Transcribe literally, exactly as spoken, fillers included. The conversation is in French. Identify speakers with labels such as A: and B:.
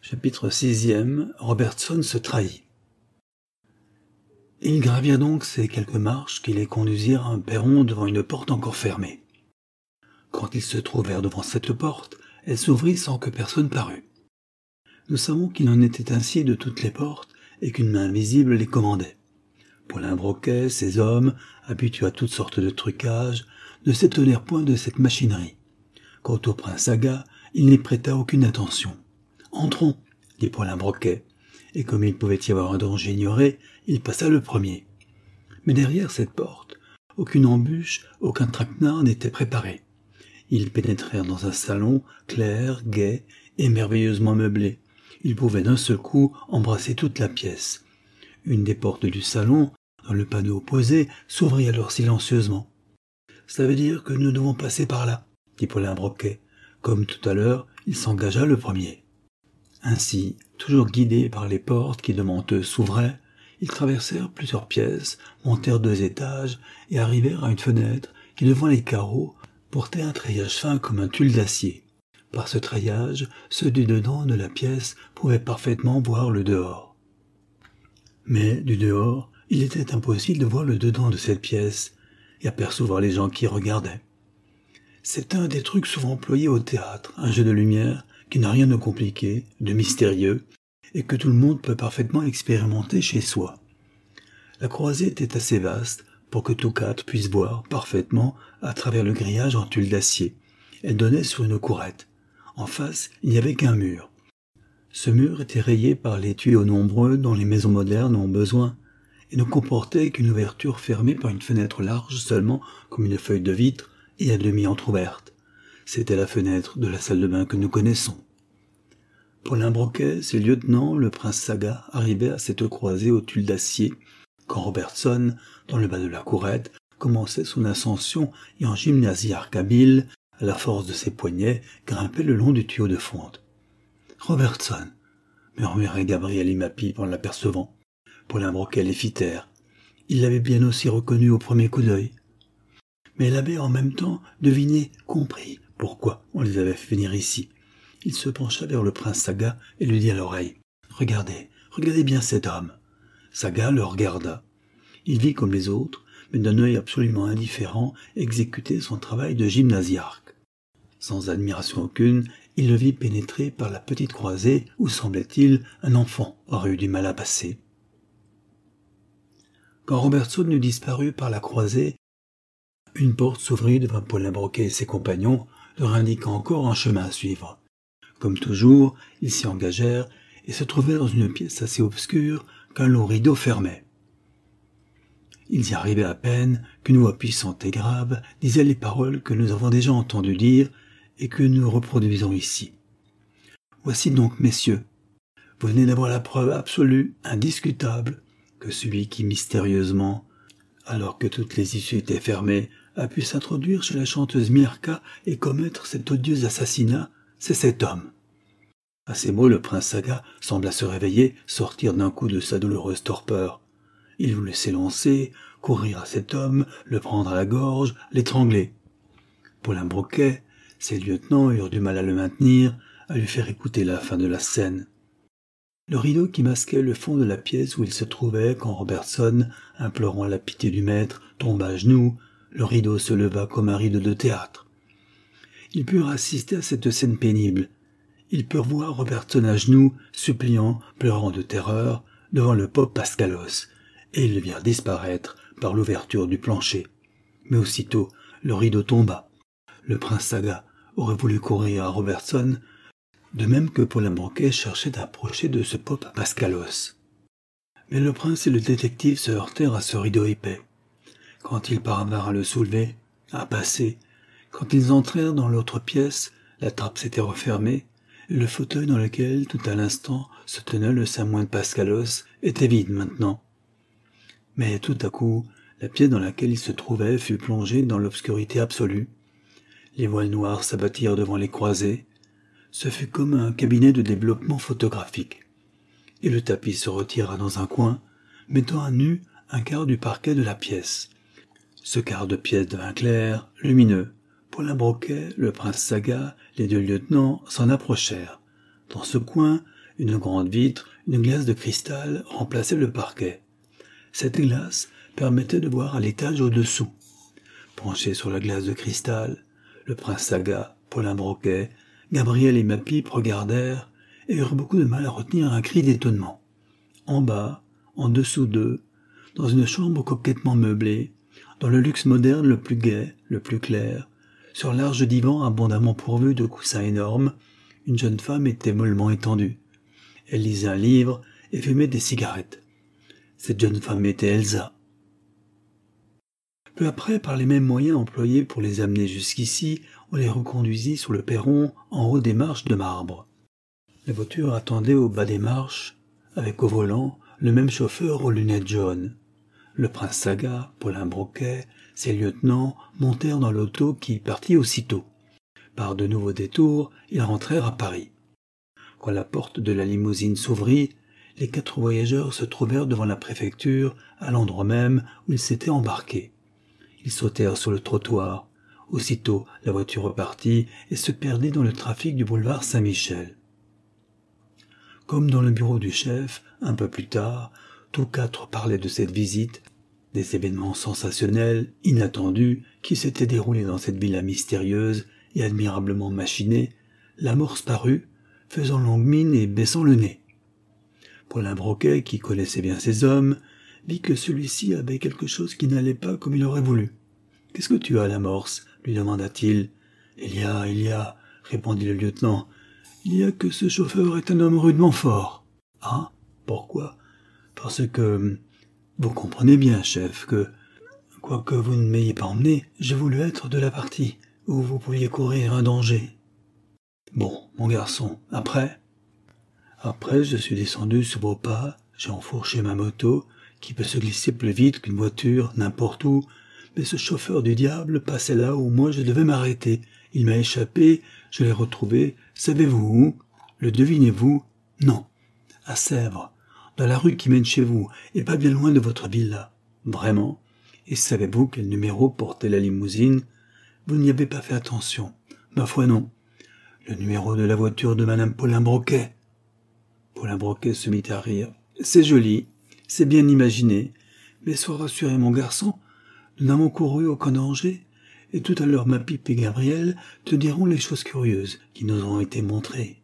A: Chapitre sixième. Robertson se trahit. Ils gravirent donc ces quelques marches qui les conduisirent à un perron devant une porte encore fermée. Quand ils se trouvèrent devant cette porte, elle s'ouvrit sans que personne parût. Nous savons qu'il en était ainsi de toutes les portes et qu'une main invisible les commandait. Paulin Broquet, ses hommes, habitués à toutes sortes de trucages, ne s'étonnèrent point de cette machinerie. Quant au prince Aga, il n'y prêta aucune attention. « Entrons », dit Paulin Broquet, et comme il pouvait y avoir un danger ignoré, il passa le premier. Mais derrière cette porte, aucune embûche, aucun traquenard n'était préparé. Ils pénétrèrent dans un salon clair, gai et merveilleusement meublé. Ils pouvaient d'un seul coup embrasser toute la pièce. Une des portes du salon, dans le panneau opposé, s'ouvrit alors silencieusement. « Ça veut dire que nous devons passer par là, » dit Paulin Broquet. Comme tout à l'heure, il s'engagea le premier. Ainsi, toujours guidés par les portes qui devant eux s'ouvraient, ils traversèrent plusieurs pièces, montèrent deux étages et arrivèrent à une fenêtre qui, devant les carreaux, portait un treillage fin comme un tulle d'acier. Par ce treillage, ceux du dedans de la pièce pouvaient parfaitement voir le dehors. Mais, du dehors, il était impossible de voir le dedans de cette pièce et apercevoir les gens qui y regardaient. C'est un des trucs souvent employés au théâtre, un jeu de lumière qui n'a rien de compliqué, de mystérieux, et que tout le monde peut parfaitement expérimenter chez soi. La croisée était assez vaste pour que tous quatre puissent voir parfaitement à travers le grillage en tulle d'acier. Elle donnait sur une courette. En face, il n'y avait qu'un mur. Ce mur était rayé par les tuyaux nombreux dont les maisons modernes ont besoin, et ne comportait qu'une ouverture fermée par une fenêtre large seulement comme une feuille de vitre et à demi entr'ouverte. C'était la fenêtre de la salle de bain que nous connaissons. Paulin Broquet, ses lieutenants, le prince Saga, arrivaient à cette croisée aux tulles d'acier, quand Robertson, dans le bas de la courette, commençait son ascension et en gymnasiarque habile, à la force de ses poignets, grimpait le long du tuyau de fonte. « Robertson !» murmurait Gabriel Imapi en l'apercevant. Paulin Broquet les fit taire. Il l'avait bien aussi reconnu au premier coup d'œil. Mais il avait en même temps deviné, compris pourquoi on les avait fait venir ici. Il se pencha vers le prince Saga et lui dit à l'oreille « Regardez, regardez bien cet homme !» Saga le regarda. Il vit comme les autres, mais d'un œil absolument indifférent, exécuter son travail de gymnasiarque. Sans admiration aucune, il le vit pénétrer par la petite croisée où, semblait-il, un enfant aurait eu du mal à passer. Quand Robertson eut disparu par la croisée, une porte s'ouvrit devant Paulin Broquet et ses compagnons, leur indiquant encore un chemin à suivre. Comme toujours, ils s'y engagèrent et se trouvèrent dans une pièce assez obscure qu'un long rideau fermait. Ils y arrivaient à peine qu'une voix puissante et grave disait les paroles que nous avons déjà entendues dire et que nous reproduisons ici. « Voici donc, messieurs, vous venez d'avoir la preuve absolue, indiscutable, que celui qui mystérieusement, alors que toutes les issues étaient fermées, a pu s'introduire chez la chanteuse Mirka et commettre cet odieux assassinat, c'est cet homme. » À ces mots, le prince Saga sembla se réveiller, sortir d'un coup de sa douloureuse torpeur. Il voulut s'élancer, courir à cet homme, le prendre à la gorge, l'étrangler. Paulin Broquet, ses lieutenants eurent du mal à le maintenir, à lui faire écouter la fin de la scène. Le rideau qui masquait le fond de la pièce où il se trouvait quand Robertson, implorant la pitié du maître, tomba à genoux, le rideau se leva comme un rideau de théâtre. Ils purent assister à cette scène pénible. Ils purent voir Robertson à genoux, suppliant, pleurant de terreur, devant le pope Pascalos, et ils le virent disparaître par l'ouverture du plancher. Mais aussitôt, le rideau tomba. Le prince Saga aurait voulu courir à Robertson, de même que Paulin Broquet cherchait à approcher de ce pope Pascalos. Mais le prince et le détective se heurtèrent à ce rideau épais. Quand ils parvinrent à le soulever, à passer, quand ils entrèrent dans l'autre pièce, la trappe s'était refermée, et le fauteuil dans lequel, tout à l'instant, se tenait le samoin de Pascalos était vide maintenant. Mais tout à coup, la pièce dans laquelle ils se trouvaient fut plongée dans l'obscurité absolue. Les voiles noires s'abattirent devant les croisées. Ce fut comme un cabinet de développement photographique. Et le tapis se retira dans un coin, mettant à nu un quart du parquet de la pièce. Ce quart de pièce devint clair, lumineux. Paulin Broquet, le prince Saga, les deux lieutenants s'en approchèrent. Dans ce coin, Une grande vitre, une glace de cristal remplaçait le parquet. Cette glace permettait de voir à l'étage au-dessous. Penchés sur la glace de cristal, le prince Saga, Paulin Broquet, Gabriel et ma pipe regardèrent et eurent beaucoup de mal à retenir un cri d'étonnement. En bas, en dessous d'eux, dans une chambre coquettement meublée, dans le luxe moderne le plus gai, le plus clair, sur un large divan abondamment pourvu de coussins énormes, une jeune femme était mollement étendue. Elle lisait un livre et fumait des cigarettes. Cette jeune femme était Elsa. Peu après, par les mêmes moyens employés pour les amener jusqu'ici, on les reconduisit sur le perron en haut des marches de marbre. La voiture attendait au bas des marches, avec au volant le même chauffeur aux lunettes jaunes. Le prince Saga, Paulin Broquet, ses lieutenants montèrent dans l'auto qui partit aussitôt. Par de nouveaux détours, ils rentrèrent à Paris. Quand la porte de la limousine s'ouvrit, les quatre voyageurs se trouvèrent devant la préfecture, à l'endroit même où ils s'étaient embarqués. Ils sautèrent sur le trottoir. Aussitôt, la voiture repartit et se perdit dans le trafic du boulevard Saint-Michel. Comme dans le bureau du chef, un peu plus tard, tous quatre parlaient de cette visite, des événements sensationnels, inattendus, qui s'étaient déroulés dans cette villa mystérieuse et admirablement machinée. L'amorce parut, faisant longue mine et baissant le nez. Paulin Broquet, qui connaissait bien ses hommes, vit que celui-ci avait quelque chose qui n'allait pas comme il aurait voulu. « Qu'est-ce que tu as, l'amorce » lui demanda-t-il. « Il y a, il y a, » répondit le lieutenant. « Il y a que ce chauffeur est un homme rudement fort. »« Ah, pourquoi ?»« Parce que, vous comprenez bien, chef, que, quoique vous ne m'ayez pas emmené, j'ai voulu être de la partie où vous pouviez courir un danger. »« Bon, mon garçon, après ?» Après, je suis descendu sur vos pas, j'ai enfourché ma moto, qui peut se glisser plus vite qu'une voiture, n'importe où, mais ce chauffeur du diable passait là où moi je devais m'arrêter. Il m'a échappé, je l'ai retrouvé, savez-vous où? Le devinez-vous? Non, à Sèvres, dans la rue qui mène chez vous, et pas bien loin de votre villa. Vraiment? Et savez-vous quel numéro portait la limousine? Vous n'y avez pas fait attention. Ma foi non. Le numéro de la voiture de madame Paulin Broquet. Paulin Broquet se mit à rire. C'est joli, c'est bien imaginé, mais sois rassuré, mon garçon, nous n'avons couru aucun danger, et tout à l'heure ma pipe et Gabriel te diront les choses curieuses qui nous ont été montrées.